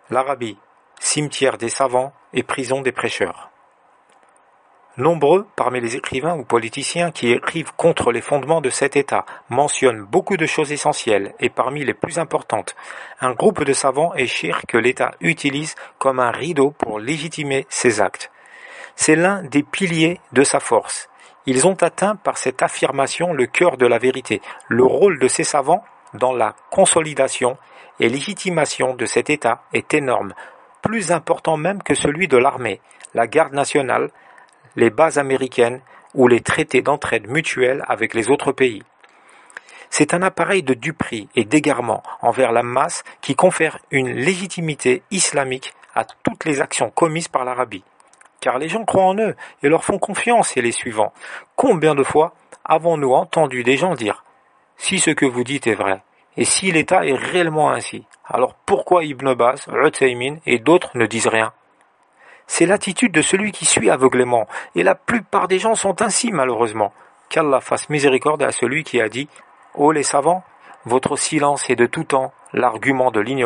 L'Arabie, cimetière des savants et prison des prêcheurs. Nombreux parmi les écrivains ou politiciens qui écrivent contre les fondements de cet État mentionnent beaucoup de choses essentielles et parmi les plus importantes, un groupe de savants et sheikhs que l'État utilise comme un rideau pour légitimer ses actes. C'est l'un des piliers de sa force. Ils ont atteint par cette affirmation le cœur de la vérité. Le rôle de ces savants dans la consolidation et légitimation de cet État est énorme, plus important même que celui de l'armée, la garde nationale, les bases américaines ou les traités d'entraide mutuelle avec les autres pays. C'est un appareil de duperie et d'égarement envers la masse qui confère une légitimité islamique à toutes les actions commises par l'Arabie. Car les gens croient en eux et leur font confiance et les suivants. Combien de fois avons-nous entendu des gens dire « Si ce que vous dites est vrai, et si l'État est réellement ainsi, alors pourquoi Ibn Baz, Uthaymin et d'autres ne disent rien ?» C'est l'attitude de celui qui suit aveuglément, et la plupart des gens sont ainsi malheureusement. Qu'Allah fasse miséricorde à celui qui a dit « Ô les savants, votre silence est de tout temps l'argument de l'ignorant. »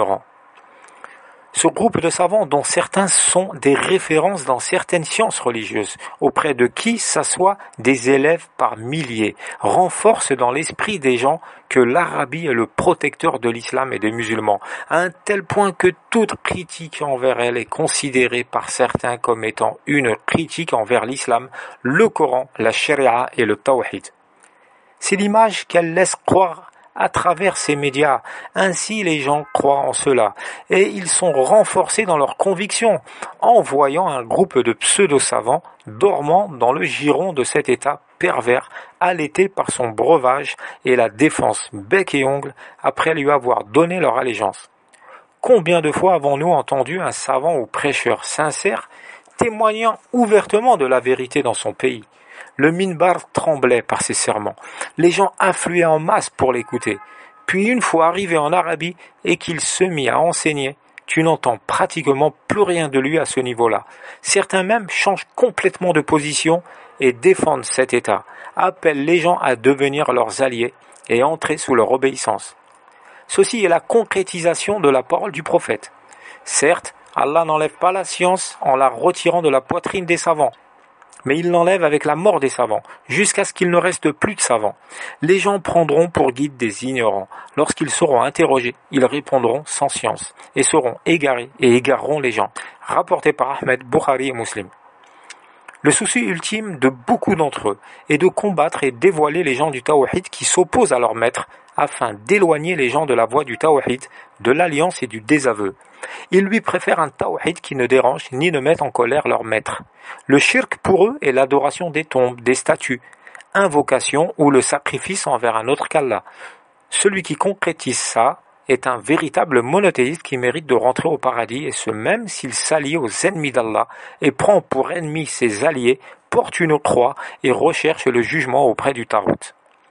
Ce groupe de savants, dont certains sont des références dans certaines sciences religieuses, auprès de qui s'assoient des élèves par milliers, renforce dans l'esprit des gens que l'Arabie est le protecteur de l'islam et des musulmans, à un tel point que toute critique envers elle est considérée par certains comme étant une critique envers l'islam, le Coran, la Sharia et le Tawhid. C'est l'image qu'elle laisse croire à travers ces médias. Ainsi les gens croient en cela, et ils sont renforcés dans leurs convictions, en voyant un groupe de pseudo-savants dormant dans le giron de cet état pervers, allaité par son breuvage et la défense bec et ongle après lui avoir donné leur allégeance. Combien de fois avons-nous entendu un savant ou prêcheur sincère témoignant ouvertement de la vérité dans son pays? Le minbar tremblait par ses sermons. Les gens affluaient en masse pour l'écouter. Puis une fois arrivé en Arabie et qu'il se mit à enseigner, tu n'entends pratiquement plus rien de lui à ce niveau-là. Certains même changent complètement de position et défendent cet État, appellent les gens à devenir leurs alliés et entrer sous leur obéissance. Ceci est la concrétisation de la parole du prophète. Certes, Allah n'enlève pas la science en la retirant de la poitrine des savants, mais il l'enlève avec la mort des savants, jusqu'à ce qu'il ne reste plus de savants. Les gens prendront pour guide des ignorants. Lorsqu'ils seront interrogés, ils répondront sans science, et seront égarés et égareront les gens. Rapporté par Ahmed, Bukhari et Muslim. Le souci ultime de beaucoup d'entre eux est de combattre et dévoiler les gens du Tawhid qui s'opposent à leur maître, afin d'éloigner les gens de la voie du Tawhid, de l'alliance et du désaveu. Ils lui préfèrent un Tawhid qui ne dérange ni ne met en colère leur maître. Le shirk pour eux est l'adoration des tombes, des statues, invocation ou le sacrifice envers un autre qu'Allah. Celui qui concrétise ça est un véritable monothéiste qui mérite de rentrer au paradis, et ce même s'il s'allie aux ennemis d'Allah et prend pour ennemis ses alliés, porte une croix et recherche le jugement auprès du Tarout.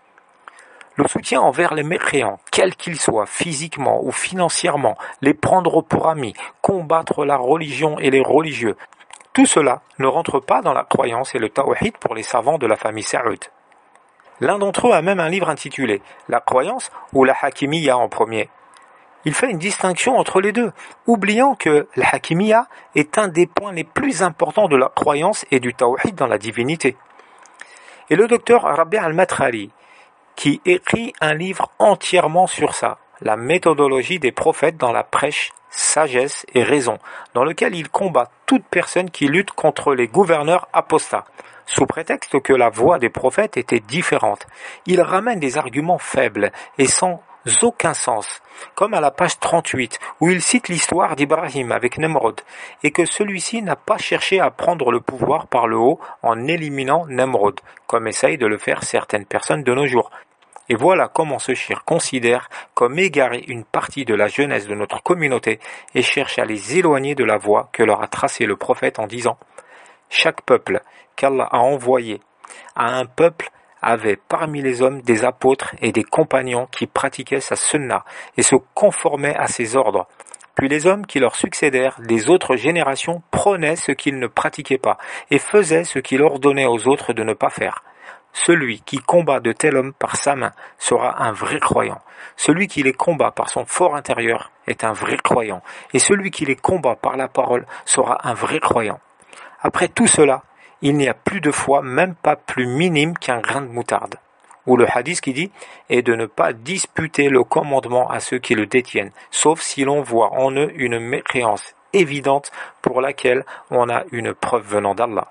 Le soutien envers les mécréants, quels qu'ils soient, physiquement ou financièrement, les prendre pour amis, combattre la religion et les religieux, tout cela ne rentre pas dans la croyance et le tawhid pour les savants de la famille Saoud. L'un d'entre eux a même un livre intitulé « La croyance » ou « La Hakimiyya » en premier. Il fait une distinction entre les deux, oubliant que la Hakimiyya est un des points les plus importants de la croyance et du tawhid dans la divinité. Et le docteur Rabi' al-Madkhali, qui écrit un livre entièrement sur ça, la méthodologie des prophètes dans la prêche, sagesse et raison, dans lequel il combat toute personne qui lutte contre les gouverneurs apostats, sous prétexte que la voix des prophètes était différente. Il ramène des arguments faibles et sans aucun sens, comme à la page 38, où il cite l'histoire d'Ibrahim avec Nemrod, et que celui-ci n'a pas cherché à prendre le pouvoir par le haut en éliminant Nemrod, comme essayent de le faire certaines personnes de nos jours. Et voilà comment ce shir considère comme égarée une partie de la jeunesse de notre communauté et cherche à les éloigner de la voie que leur a tracée le prophète en disant « Chaque peuple qu'Allah a envoyé à un peuple avait parmi les hommes des apôtres et des compagnons qui pratiquaient sa sunna et se conformaient à ses ordres. Puis les hommes qui leur succédèrent des autres générations prenaient ce qu'ils ne pratiquaient pas et faisaient ce qu'il ordonnait aux autres de ne pas faire. Celui qui combat de tel homme par sa main sera un vrai croyant. Celui qui les combat par son fort intérieur est un vrai croyant. Et celui qui les combat par la parole sera un vrai croyant. Après tout cela, il n'y a plus de foi, même pas plus minime qu'un grain de moutarde. Ou le hadith qui dit est de ne pas disputer le commandement à ceux qui le détiennent, sauf si l'on voit en eux une mécréance évidente pour laquelle on a une preuve venant d'Allah.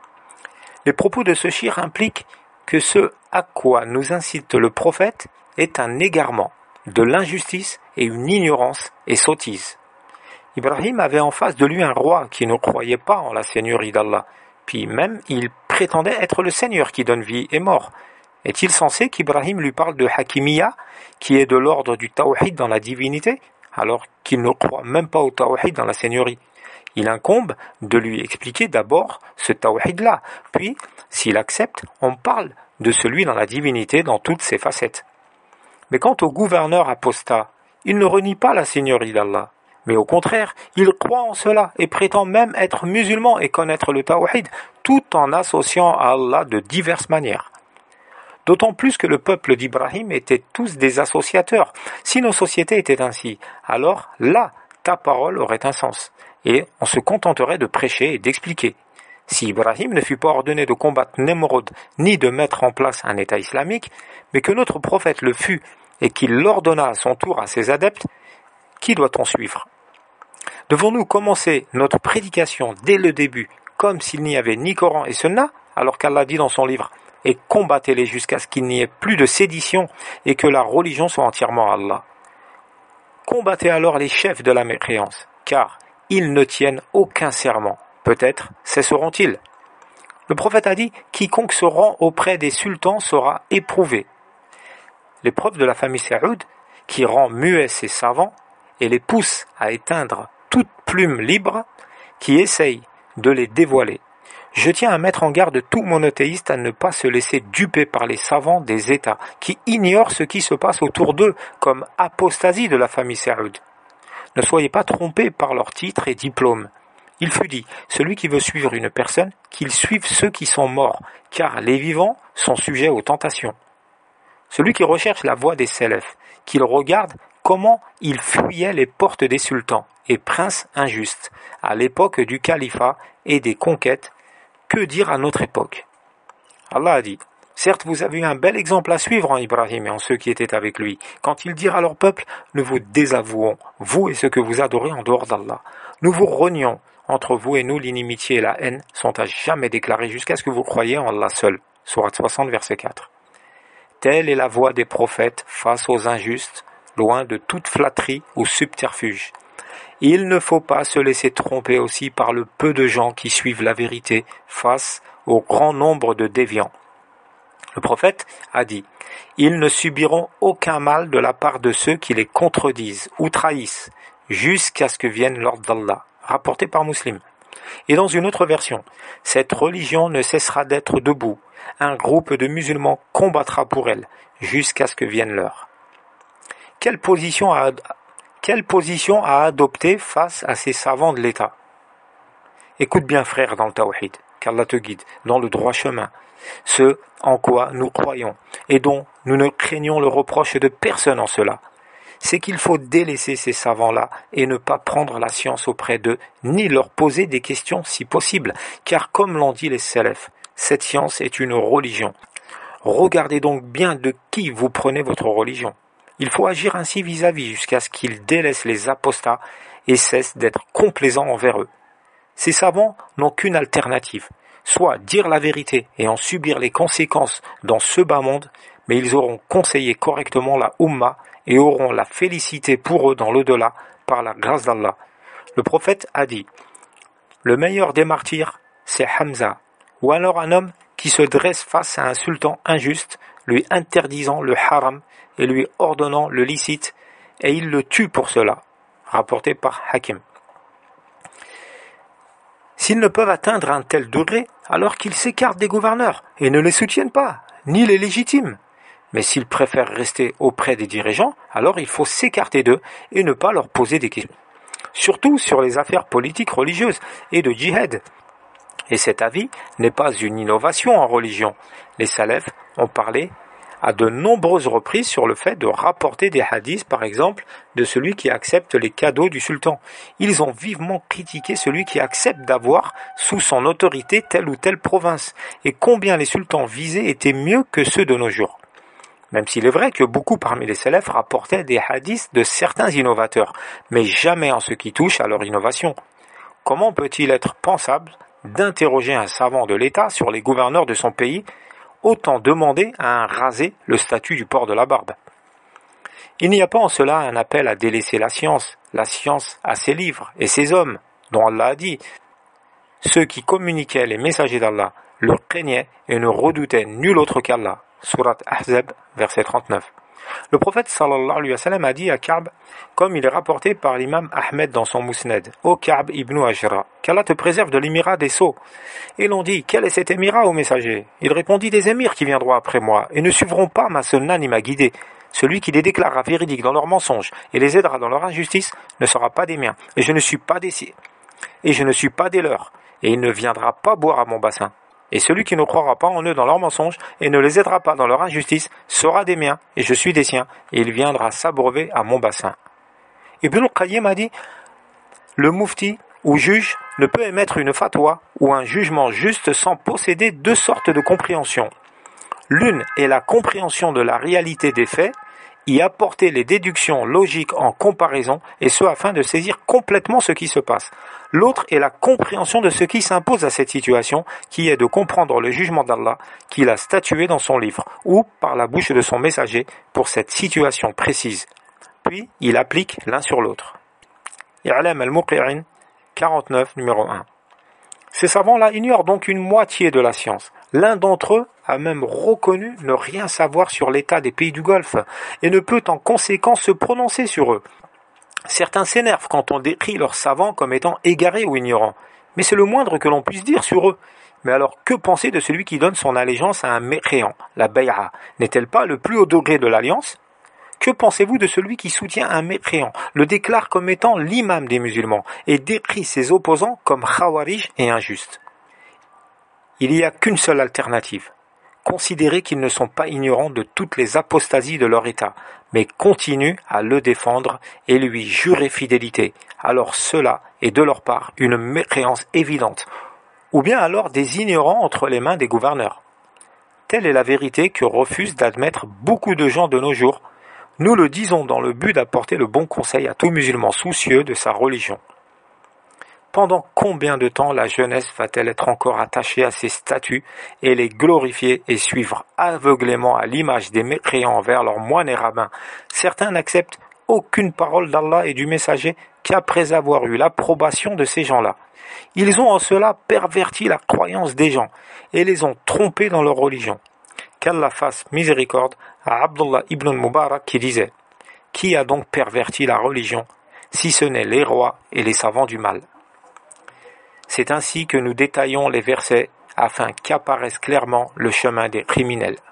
Les propos de ce shir impliquent que ce à quoi nous incite le prophète est un égarement, de l'injustice et une ignorance et sottise. Ibrahim avait en face de lui un roi qui ne croyait pas en la seigneurie d'Allah, puis même il prétendait être le Seigneur qui donne vie et mort. Est-il censé qu'Ibrahim lui parle de Hakimiyya, qui est de l'ordre du Tawhid dans la divinité, alors qu'il ne croit même pas au Tawhid dans la seigneurie? Il incombe de lui expliquer d'abord ce Tawhid-là, puis, s'il accepte, on parle de celui dans la divinité dans toutes ses facettes. Mais quant au gouverneur apostat, il ne renie pas la seigneurie d'Allah, mais au contraire, il croit en cela et prétend même être musulman et connaître le Tawhid, tout en associant à Allah de diverses manières. D'autant plus que le peuple d'Ibrahim était tous des associateurs. Si nos sociétés étaient ainsi, alors là, ta parole aurait un sens, et on se contenterait de prêcher et d'expliquer. Si Ibrahim ne fut pas ordonné de combattre Nemrod ni de mettre en place un État islamique, mais que notre prophète le fut et qu'il l'ordonna à son tour à ses adeptes, qui doit-on suivre? Devons-nous commencer notre prédication dès le début comme s'il n'y avait ni Coran et Sunna, alors qu'Allah dit dans son livre « Et combattez-les jusqu'à ce qu'il n'y ait plus de sédition et que la religion soit entièrement Allah ». Combattez alors les chefs de la mécréance, car ils ne tiennent aucun serment. Peut-être cesseront-ils. Le prophète a dit « Quiconque se rend auprès des sultans sera éprouvé ». L'épreuve de la famille Saoud, qui rend muets ses savants et les pousse à éteindre toute plume libre, qui essaye de les dévoiler. Je tiens à mettre en garde tout monothéiste à ne pas se laisser duper par les savants des États qui ignorent ce qui se passe autour d'eux, comme apostasie de la famille Saoud. Ne soyez pas trompés par leurs titres et diplômes. Il fut dit, celui qui veut suivre une personne, qu'il suive ceux qui sont morts, car les vivants sont sujets aux tentations. Celui qui recherche la voie des Salafs, qu'il regarde comment ils fuyaient les portes des sultans et princes injustes à l'époque du califat et des conquêtes. Que dire à notre époque? Allah a dit, certes vous avez eu un bel exemple à suivre en Ibrahim et en ceux qui étaient avec lui, quand ils dirent à leur peuple, nous vous désavouons, vous et ceux que vous adorez en dehors d'Allah. Nous vous renions, entre vous et nous l'inimitié et la haine sont à jamais déclarées jusqu'à ce que vous croyiez en Allah seul. Sourate 60, verset 4. Telle est la voie des prophètes face aux injustes, loin de toute flatterie ou subterfuge. Il ne faut pas se laisser tromper aussi par le peu de gens qui suivent la vérité face au grand nombre de déviants. Le prophète a dit « Ils ne subiront aucun mal de la part de ceux qui les contredisent ou trahissent, jusqu'à ce que vienne l'ordre d'Allah. » Rapporté par Muslim. Et dans une autre version, « Cette religion ne cessera d'être debout. Un groupe de musulmans combattra pour elle, jusqu'à ce que vienne l'heure. » Quelle position a adopté face à ces savants de l'État? Écoute bien frère dans le Tawhid, qu'Allah te guide dans le droit chemin, ce en quoi nous croyons et dont nous ne craignons le reproche de personne en cela. C'est qu'il faut délaisser ces savants-là et ne pas prendre la science auprès d'eux, ni leur poser des questions si possible, car comme l'ont dit les Salafs, cette science est une religion. Regardez donc bien de qui vous prenez votre religion. Il faut agir ainsi vis-à-vis jusqu'à ce qu'ils délaissent les apostats et cessent d'être complaisants envers eux. Ces savants n'ont qu'une alternative, soit dire la vérité et en subir les conséquences dans ce bas monde, mais ils auront conseillé correctement la Ummah et auront la félicité pour eux dans l'au-delà par la grâce d'Allah. Le prophète a dit, le meilleur des martyrs, c'est Hamza, ou alors un homme qui se dresse face à un sultan injuste, lui interdisant le haram et lui ordonnant le licite, et il le tue pour cela, rapporté par Hakim. S'ils ne peuvent atteindre un tel degré, alors qu'ils s'écartent des gouverneurs et ne les soutiennent pas, ni les légitimes. Mais s'ils préfèrent rester auprès des dirigeants, alors il faut s'écarter d'eux et ne pas leur poser des questions. Surtout sur les affaires politiques religieuses et de djihad. Et cet avis n'est pas une innovation en religion. Les salafs ont parlé à de nombreuses reprises sur le fait de rapporter des hadiths, par exemple, de celui qui accepte les cadeaux du sultan. Ils ont vivement critiqué celui qui accepte d'avoir sous son autorité telle ou telle province, et combien les sultans visés étaient mieux que ceux de nos jours. Même s'il est vrai que beaucoup parmi les salafs rapportaient des hadiths de certains innovateurs, mais jamais en ce qui touche à leur innovation. Comment peut-il être pensable d'interroger un savant de l'État sur les gouverneurs de son pays, autant demander à un rasé le statut du port de la barbe? Il n'y a pas en cela un appel à délaisser la science a ses livres et ses hommes, dont Allah a dit « Ceux qui communiquaient les messagers d'Allah le craignaient et ne redoutaient nul autre qu'Allah » Surat Ahzab, verset 39. Le prophète sallallahu alayhi wa sallam a dit à Ka'b, comme il est rapporté par l'imam Ahmed dans son Musnad, « Ô Ka'b ibn Ajra, qu'Allah te préserve de l'émirat des sots. » Et l'on dit, « Quel est cet émirat, ô messager ?» Il répondit, « Des émirs qui viendront après moi, et ne suivront pas ma sunna ni ma guidée. Celui qui les déclarera véridiques dans leurs mensonges et les aidera dans leur injustice ne sera pas des miens, et je ne suis pas des leurs, et il ne viendra pas boire à mon bassin. Et celui qui ne croira pas en eux dans leurs mensonges et ne les aidera pas dans leur injustice sera des miens, et je suis des siens, et il viendra s'abreuver à mon bassin. » Ibn al-Qayyim a dit, le mufti ou juge ne peut émettre une fatwa ou un jugement juste sans posséder deux sortes de compréhension. L'une est la compréhension de la réalité des faits, y apporter les déductions logiques en comparaison, et ce afin de saisir complètement ce qui se passe. L'autre est la compréhension de ce qui s'impose à cette situation, qui est de comprendre le jugement d'Allah qu'il a statué dans son livre, ou par la bouche de son messager, pour cette situation précise. Puis, il applique l'un sur l'autre. I'lam al-Muqi'in, 49, numéro 1. Ces savants-là ignorent donc une moitié de la science. L'un d'entre eux a même reconnu ne rien savoir sur l'état des pays du Golfe et ne peut en conséquence se prononcer sur eux. Certains s'énervent quand on décrit leurs savants comme étant égarés ou ignorants, mais c'est le moindre que l'on puisse dire sur eux. Mais alors, que penser de celui qui donne son allégeance à un mécréant, la bay'a? N'est-elle pas le plus haut degré de l'alliance? Que pensez-vous de celui qui soutient un mécréant, le déclare comme étant l'imam des musulmans et décrit ses opposants comme khawarij et injustes? Il n'y a qu'une seule alternative. Considérer qu'ils ne sont pas ignorants de toutes les apostasies de leur état, mais continuent à le défendre et lui jurer fidélité. Alors cela est de leur part une mécréance évidente, ou bien alors des ignorants entre les mains des gouverneurs. Telle est la vérité que refusent d'admettre beaucoup de gens de nos jours. Nous le disons dans le but d'apporter le bon conseil à tout musulman soucieux de sa religion. Pendant combien de temps la jeunesse va-t-elle être encore attachée à ces statuts et les glorifier et suivre aveuglément à l'image des mécréants envers leurs moines et rabbins? Certains n'acceptent aucune parole d'Allah et du messager qu'après avoir eu l'approbation de ces gens-là. Ils ont en cela perverti la croyance des gens et les ont trompés dans leur religion. Qu'Allah fasse miséricorde à Abdullah ibn al-Mubarak qui disait « Qui a donc perverti la religion, si ce n'est les rois et les savants du mal ?» C'est ainsi que nous détaillons les versets afin qu'apparaisse clairement le chemin des criminels.